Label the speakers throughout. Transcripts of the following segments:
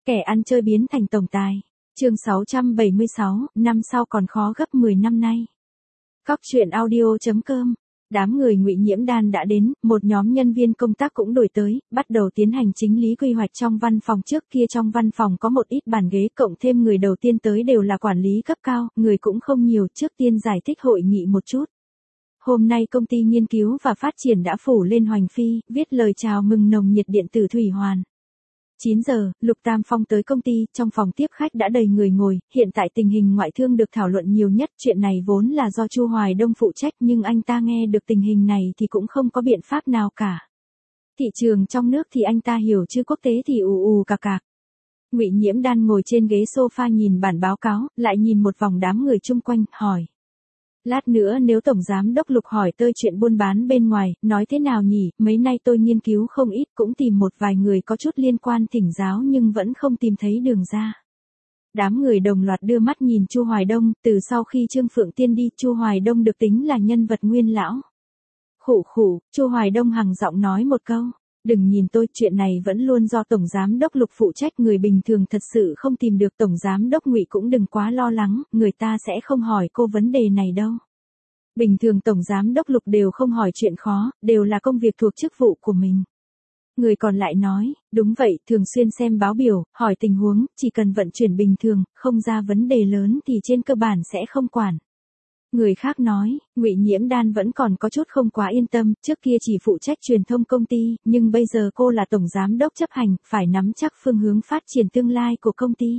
Speaker 1: Kẻ ăn chơi biến thành tổng tài. Chương 676, năm sau còn khó gấp 10 năm nay. Cóc truyện audio.com. Đám người Ngụy Nhiễm Đan đã đến, một nhóm nhân viên công tác cũng đổi tới, bắt đầu tiến hành chính lý quy hoạch trong văn phòng. Trước kia trong văn phòng có một ít bàn ghế, cộng thêm người đầu tiên tới đều là quản lý cấp cao, người cũng không nhiều. Trước tiên giải thích hội nghị một chút. Hôm nay công ty nghiên cứu và phát triển đã phủ lên hoành phi, viết lời chào mừng nồng nhiệt điện tử Thủy Hoàn. 9 giờ, Lục Tam Phong tới công ty, trong phòng tiếp khách đã đầy người ngồi, hiện tại tình hình ngoại thương được thảo luận nhiều nhất, chuyện này vốn là do Chu Hoài Đông phụ trách nhưng anh ta nghe được tình hình này thì cũng không có biện pháp nào cả. Thị trường trong nước thì anh ta hiểu chứ quốc tế thì ù cạc cạc. Ngụy Nhiễm Đan ngồi trên ghế sofa nhìn bản báo cáo, lại nhìn một vòng đám người chung quanh, hỏi. Lát nữa nếu Tổng Giám Đốc Lục hỏi tôi chuyện buôn bán bên ngoài, nói thế nào nhỉ, mấy nay tôi nghiên cứu không ít cũng tìm một vài người có chút liên quan thỉnh giáo nhưng vẫn không tìm thấy đường ra. Đám người đồng loạt đưa mắt nhìn Chu Hoài Đông, từ sau khi Trương Phượng Tiên đi, Chu Hoài Đông được tính là nhân vật nguyên lão. Khụ, Chu Hoài Đông hằng giọng nói một câu. Đừng nhìn tôi, chuyện này vẫn luôn do Tổng Giám Đốc Lục phụ trách, người bình thường thật sự không tìm được. Tổng Giám Đốc Ngụy cũng đừng quá lo lắng, người ta sẽ không hỏi cô vấn đề này đâu. Bình thường Tổng Giám Đốc Lục đều không hỏi chuyện khó, đều là công việc thuộc chức vụ của mình. Người còn lại nói, đúng vậy, thường xuyên xem báo biểu, hỏi tình huống, chỉ cần vận chuyển bình thường, không ra vấn đề lớn thì trên cơ bản sẽ không quản. Người khác nói, Ngụy Nhiễm Đan vẫn còn có chút không quá yên tâm, trước kia chỉ phụ trách truyền thông công ty, nhưng bây giờ cô là tổng giám đốc chấp hành, phải nắm chắc phương hướng phát triển tương lai của công ty.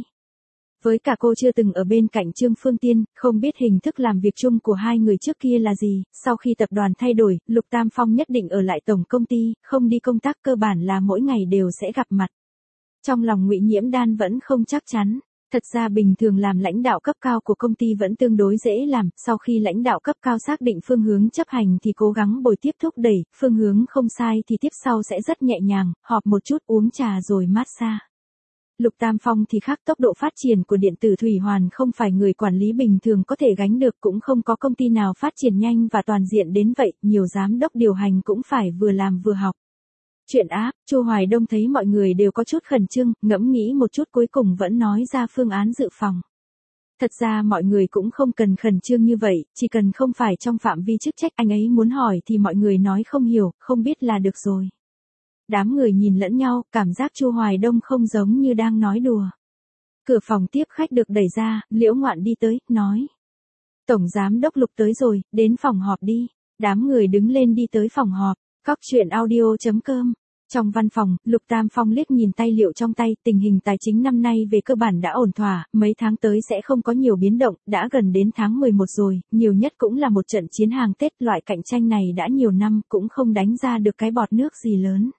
Speaker 1: Với cả cô chưa từng ở bên cạnh Trương Phương Tiên, không biết hình thức làm việc chung của hai người trước kia là gì, sau khi tập đoàn thay đổi, Lục Tam Phong nhất định ở lại tổng công ty, không đi công tác, cơ bản là mỗi ngày đều sẽ gặp mặt. Trong lòng Ngụy Nhiễm Đan vẫn không chắc chắn. Thật ra bình thường làm lãnh đạo cấp cao của công ty vẫn tương đối dễ làm, sau khi lãnh đạo cấp cao xác định phương hướng chấp hành thì cố gắng bồi tiếp thúc đẩy, phương hướng không sai thì tiếp sau sẽ rất nhẹ nhàng, họp một chút uống trà rồi massage. Lục Tam Phong thì khác, tốc độ phát triển của điện tử Thủy Hoàn không phải người quản lý bình thường có thể gánh được, cũng không có công ty nào phát triển nhanh và toàn diện đến vậy, nhiều giám đốc điều hành cũng phải vừa làm vừa học. Chuyện áp, Chu Hoài Đông thấy mọi người đều có chút khẩn trương, ngẫm nghĩ một chút cuối cùng vẫn nói ra phương án dự phòng. Thật ra mọi người cũng không cần khẩn trương như vậy, chỉ cần không phải trong phạm vi chức trách anh ấy muốn hỏi thì mọi người nói không hiểu, không biết là được rồi. Đám người nhìn lẫn nhau, cảm giác Chu Hoài Đông không giống như đang nói đùa. Cửa phòng tiếp khách được đẩy ra, Liễu Ngoạn đi tới, nói. Tổng Giám Đốc Lục tới rồi, đến phòng họp đi. Đám người đứng lên đi tới phòng họp. Cóc truyện audio.com. Trong văn phòng, Lục Tam Phong liếc nhìn tài liệu trong tay, tình hình tài chính năm nay về cơ bản đã ổn thỏa, mấy tháng tới sẽ không có nhiều biến động, đã gần đến tháng 11 rồi, nhiều nhất cũng là một trận chiến hàng Tết, loại cạnh tranh này đã nhiều năm cũng không đánh ra được cái bọt nước gì lớn.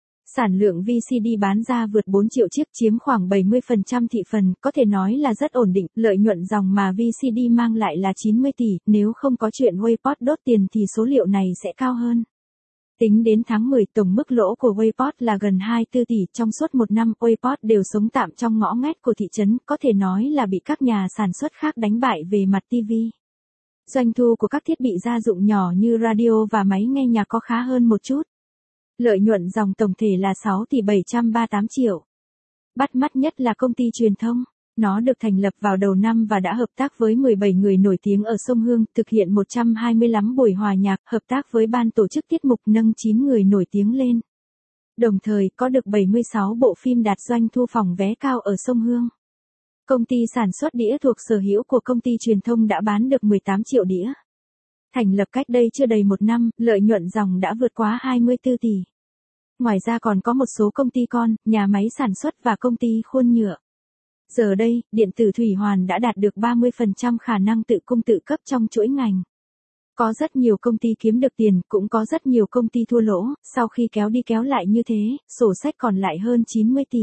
Speaker 1: Sản lượng VCD bán ra vượt 4 triệu chiếc, chiếm khoảng 70% thị phần, có thể nói là rất ổn định, lợi nhuận dòng mà VCD mang lại là 90 tỷ, nếu không có chuyện Wayport đốt tiền thì số liệu này sẽ cao hơn. Tính đến tháng 10, tổng mức lỗ của Wayport là gần 24 tỷ, trong suốt một năm, Wayport đều sống tạm trong ngõ ngách của thị trấn, có thể nói là bị các nhà sản xuất khác đánh bại về mặt TV. Doanh thu của các thiết bị gia dụng nhỏ như radio và máy nghe nhạc có khá hơn một chút. Lợi nhuận dòng tổng thể là 6 tỷ 738 triệu. Bắt mắt nhất là công ty truyền thông. Nó được thành lập vào đầu năm và đã hợp tác với 17 người nổi tiếng ở Sông Hương, thực hiện 125 buổi hòa nhạc, hợp tác với ban tổ chức tiết mục nâng 9 người nổi tiếng lên. Đồng thời, có được 76 bộ phim đạt doanh thu phòng vé cao ở Sông Hương. Công ty sản xuất đĩa thuộc sở hữu của công ty truyền thông đã bán được 18 triệu đĩa. Thành lập cách đây chưa đầy một năm, lợi nhuận dòng đã vượt quá 24 tỷ. Ngoài ra còn có một số công ty con, nhà máy sản xuất và công ty khuôn nhựa. Giờ đây, điện tử Thủy Hoàn đã đạt được 30% khả năng tự cung tự cấp trong chuỗi ngành. Có rất nhiều công ty kiếm được tiền, cũng có rất nhiều công ty thua lỗ, sau khi kéo đi kéo lại như thế, sổ sách còn lại hơn 90 tỷ.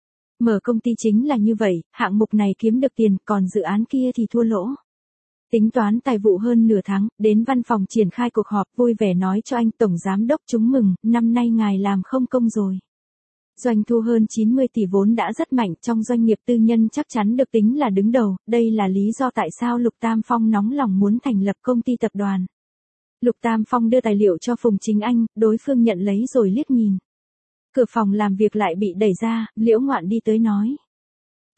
Speaker 1: Mở công ty chính là như vậy, hạng mục này kiếm được tiền, còn dự án kia thì thua lỗ. Tính toán tài vụ hơn nửa tháng, đến văn phòng triển khai cuộc họp, vui vẻ nói cho anh Tổng Giám Đốc chúng mừng, năm nay ngài làm không công rồi. Doanh thu hơn 90 tỷ vốn đã rất mạnh, trong doanh nghiệp tư nhân chắc chắn được tính là đứng đầu, đây là lý do tại sao Lục Tam Phong nóng lòng muốn thành lập công ty tập đoàn. Lục Tam Phong đưa tài liệu cho Phùng Chính Anh, đối phương nhận lấy rồi liếc nhìn. Cửa phòng làm việc lại bị đẩy ra, Liễu Ngoạn đi tới nói.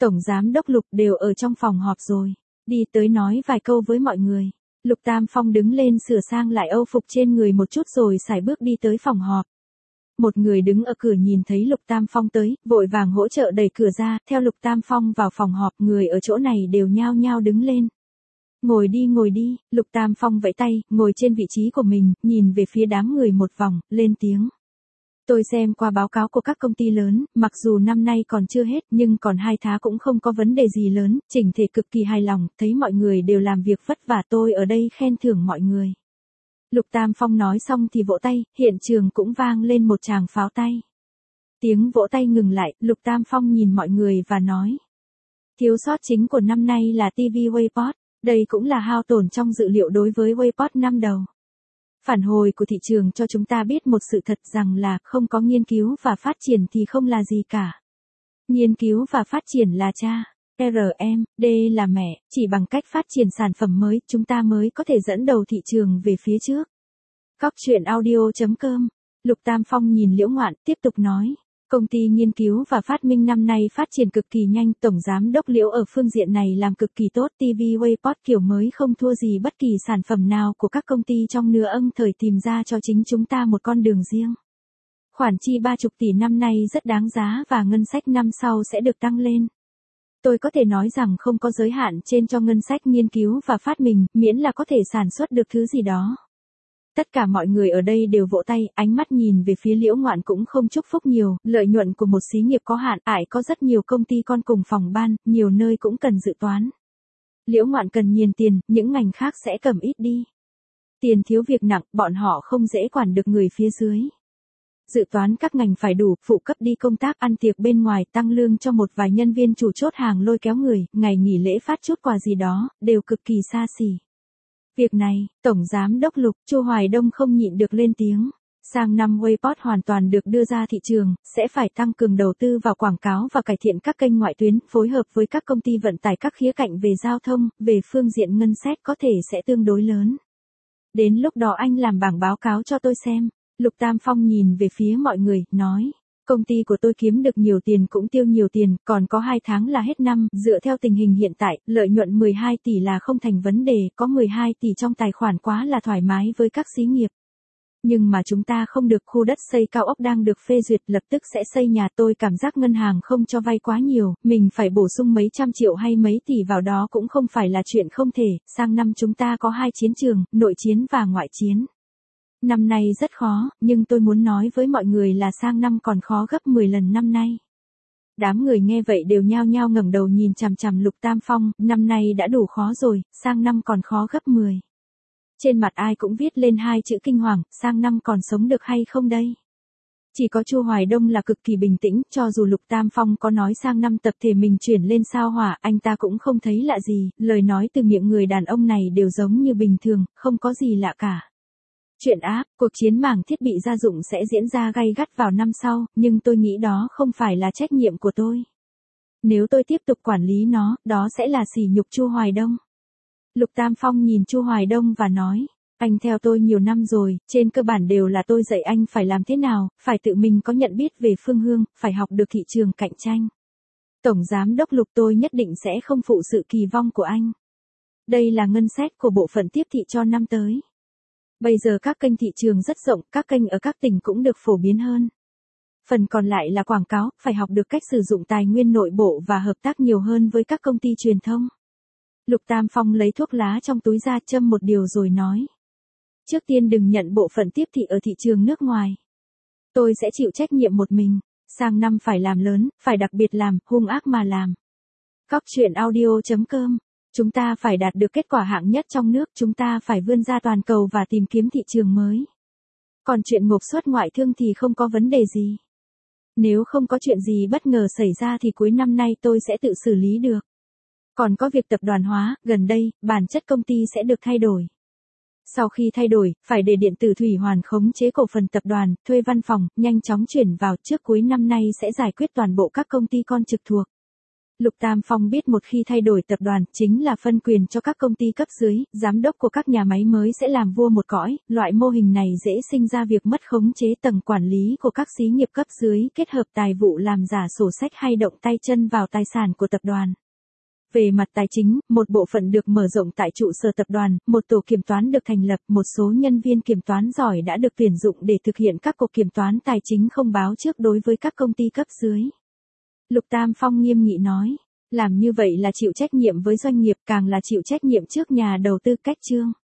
Speaker 1: Tổng giám đốc Lục đều ở trong phòng họp rồi. Đi tới nói vài câu với mọi người. Lục Tam Phong đứng lên sửa sang lại âu phục trên người một chút rồi sải bước đi tới phòng họp. Một người đứng ở cửa nhìn thấy Lục Tam Phong tới, vội vàng hỗ trợ đẩy cửa ra, theo Lục Tam Phong vào phòng họp, người ở chỗ này đều nhao nhao đứng lên. Ngồi đi, Lục Tam Phong vẫy tay, ngồi trên vị trí của mình, nhìn về phía đám người một vòng, lên tiếng. Tôi xem qua báo cáo của các công ty lớn, mặc dù năm nay còn chưa hết nhưng còn 2 tháng cũng không có vấn đề gì lớn, chỉnh thể cực kỳ hài lòng, thấy mọi người đều làm việc vất vả, tôi ở đây khen thưởng mọi người. Lục Tam Phong nói xong thì vỗ tay, hiện trường cũng vang lên một tràng pháo tay. Tiếng vỗ tay ngừng lại, Lục Tam Phong nhìn mọi người và nói. Thiếu sót chính của năm nay là TV Waypod, đây cũng là hao tổn trong dự liệu đối với Waypod năm đầu. Phản hồi của thị trường cho chúng ta biết một sự thật rằng là không có nghiên cứu và phát triển thì không là gì cả. Nghiên cứu và phát triển là cha, R&D là mẹ, chỉ bằng cách phát triển sản phẩm mới chúng ta mới có thể dẫn đầu thị trường về phía trước. Cóc truyện audio.com. Lục Tam Phong nhìn Liễu Ngoạn tiếp tục nói. Công ty nghiên cứu và phát minh năm nay phát triển cực kỳ nhanh, tổng giám đốc Liễu ở phương diện này làm cực kỳ tốt, TV Waypod kiểu mới không thua gì bất kỳ sản phẩm nào của các công ty trong nửa thời tìm ra cho chính chúng ta một con đường riêng. Khoản chi 30 tỷ năm nay rất đáng giá và ngân sách năm sau sẽ được tăng lên. Tôi có thể nói rằng không có giới hạn trên cho ngân sách nghiên cứu và phát minh, miễn là có thể sản xuất được thứ gì đó. Tất cả mọi người ở đây đều vỗ tay, ánh mắt nhìn về phía Liễu Ngoạn cũng không chúc phúc nhiều, lợi nhuận của một xí nghiệp có hạn, ải có rất nhiều công ty con cùng phòng ban, nhiều nơi cũng cần dự toán. Liễu Ngoạn cần nhiều tiền, những ngành khác sẽ cầm ít đi. Tiền thiếu việc nặng, bọn họ không dễ quản được người phía dưới. Dự toán các ngành phải đủ, phụ cấp đi công tác, ăn tiệc bên ngoài, tăng lương cho một vài nhân viên chủ chốt hàng lôi kéo người, ngày nghỉ lễ phát chút quà gì đó, đều cực kỳ xa xỉ. Việc này, Tổng Giám đốc Lục, Chu Hoài Đông không nhịn được lên tiếng. Sang năm Waypod hoàn toàn được đưa ra thị trường, sẽ phải tăng cường đầu tư vào quảng cáo và cải thiện các kênh ngoại tuyến, phối hợp với các công ty vận tải các khía cạnh về giao thông, về phương diện ngân sách có thể sẽ tương đối lớn. Đến lúc đó anh làm bảng báo cáo cho tôi xem. Lục Tam Phong nhìn về phía mọi người, nói. Công ty của tôi kiếm được nhiều tiền cũng tiêu nhiều tiền, còn có 2 tháng là hết năm, dựa theo tình hình hiện tại, lợi nhuận 12 tỷ là không thành vấn đề, có 12 tỷ trong tài khoản quá là thoải mái với các xí nghiệp. Nhưng mà chúng ta không được, khu đất xây cao ốc đang được phê duyệt, lập tức sẽ xây nhà, tôi cảm giác ngân hàng không cho vay quá nhiều, mình phải bổ sung mấy trăm triệu hay mấy tỷ vào đó cũng không phải là chuyện không thể, sang năm chúng ta có 2 chiến trường, nội chiến và ngoại chiến. Năm nay rất khó, nhưng tôi muốn nói với mọi người là sang năm còn khó gấp 10 lần năm nay. Đám người nghe vậy đều nhao nhao ngẩng đầu nhìn chằm chằm Lục Tam Phong, năm nay đã đủ khó rồi, sang năm còn khó gấp 10. Trên mặt ai cũng viết lên 2 chữ kinh hoàng, sang năm còn sống được hay không đây? Chỉ có Chu Hoài Đông là cực kỳ bình tĩnh, cho dù Lục Tam Phong có nói sang năm tập thể mình chuyển lên sao hỏa, anh ta cũng không thấy lạ gì, lời nói từ miệng người đàn ông này đều giống như bình thường, không có gì lạ cả. Chuyện áp, cuộc chiến mảng thiết bị gia dụng sẽ diễn ra gay gắt vào năm sau, nhưng tôi nghĩ đó không phải là trách nhiệm của tôi. Nếu tôi tiếp tục quản lý nó, đó sẽ là sỉ nhục Chu Hoài Đông. Lục Tam Phong nhìn Chu Hoài Đông và nói, anh theo tôi nhiều năm rồi, trên cơ bản đều là tôi dạy anh phải làm thế nào, phải tự mình có nhận biết về phương hướng, phải học được thị trường cạnh tranh. Tổng Giám đốc Lục, tôi nhất định sẽ không phụ sự kỳ vọng của anh. Đây là ngân sách của bộ phận tiếp thị cho năm tới. Bây giờ các kênh thị trường rất rộng, các kênh ở các tỉnh cũng được phổ biến hơn. Phần còn lại là quảng cáo, phải học được cách sử dụng tài nguyên nội bộ và hợp tác nhiều hơn với các công ty truyền thông. Lục Tam Phong lấy thuốc lá trong túi ra châm một điều rồi nói. Trước tiên đừng nhận bộ phận tiếp thị ở thị trường nước ngoài. Tôi sẽ chịu trách nhiệm một mình, sang năm phải làm lớn, phải đặc biệt làm, hung ác mà làm. Cóc truyện audio.com. Chúng ta phải đạt được kết quả hạng nhất trong nước, chúng ta phải vươn ra toàn cầu và tìm kiếm thị trường mới. Còn chuyện ngộp xuất ngoại thương thì không có vấn đề gì. Nếu không có chuyện gì bất ngờ xảy ra thì cuối năm nay tôi sẽ tự xử lý được. Còn có việc tập đoàn hóa, gần đây, bản chất công ty sẽ được thay đổi. Sau khi thay đổi, phải để điện tử Thủy Hoàn khống chế cổ phần tập đoàn, thuê văn phòng, nhanh chóng chuyển vào, trước cuối năm nay sẽ giải quyết toàn bộ các công ty con trực thuộc. Lục Tam Phong biết một khi thay đổi tập đoàn, chính là phân quyền cho các công ty cấp dưới, giám đốc của các nhà máy mới sẽ làm vua một cõi, loại mô hình này dễ sinh ra việc mất khống chế tầng quản lý của các xí nghiệp cấp dưới, kết hợp tài vụ làm giả sổ sách hay động tay chân vào tài sản của tập đoàn. Về mặt tài chính, một bộ phận được mở rộng tại trụ sở tập đoàn, một tổ kiểm toán được thành lập, một số nhân viên kiểm toán giỏi đã được tuyển dụng để thực hiện các cuộc kiểm toán tài chính không báo trước đối với các công ty cấp dưới. Lục Tam Phong nghiêm nghị nói, làm như vậy là chịu trách nhiệm với doanh nghiệp, càng là chịu trách nhiệm trước nhà đầu tư. Cách chương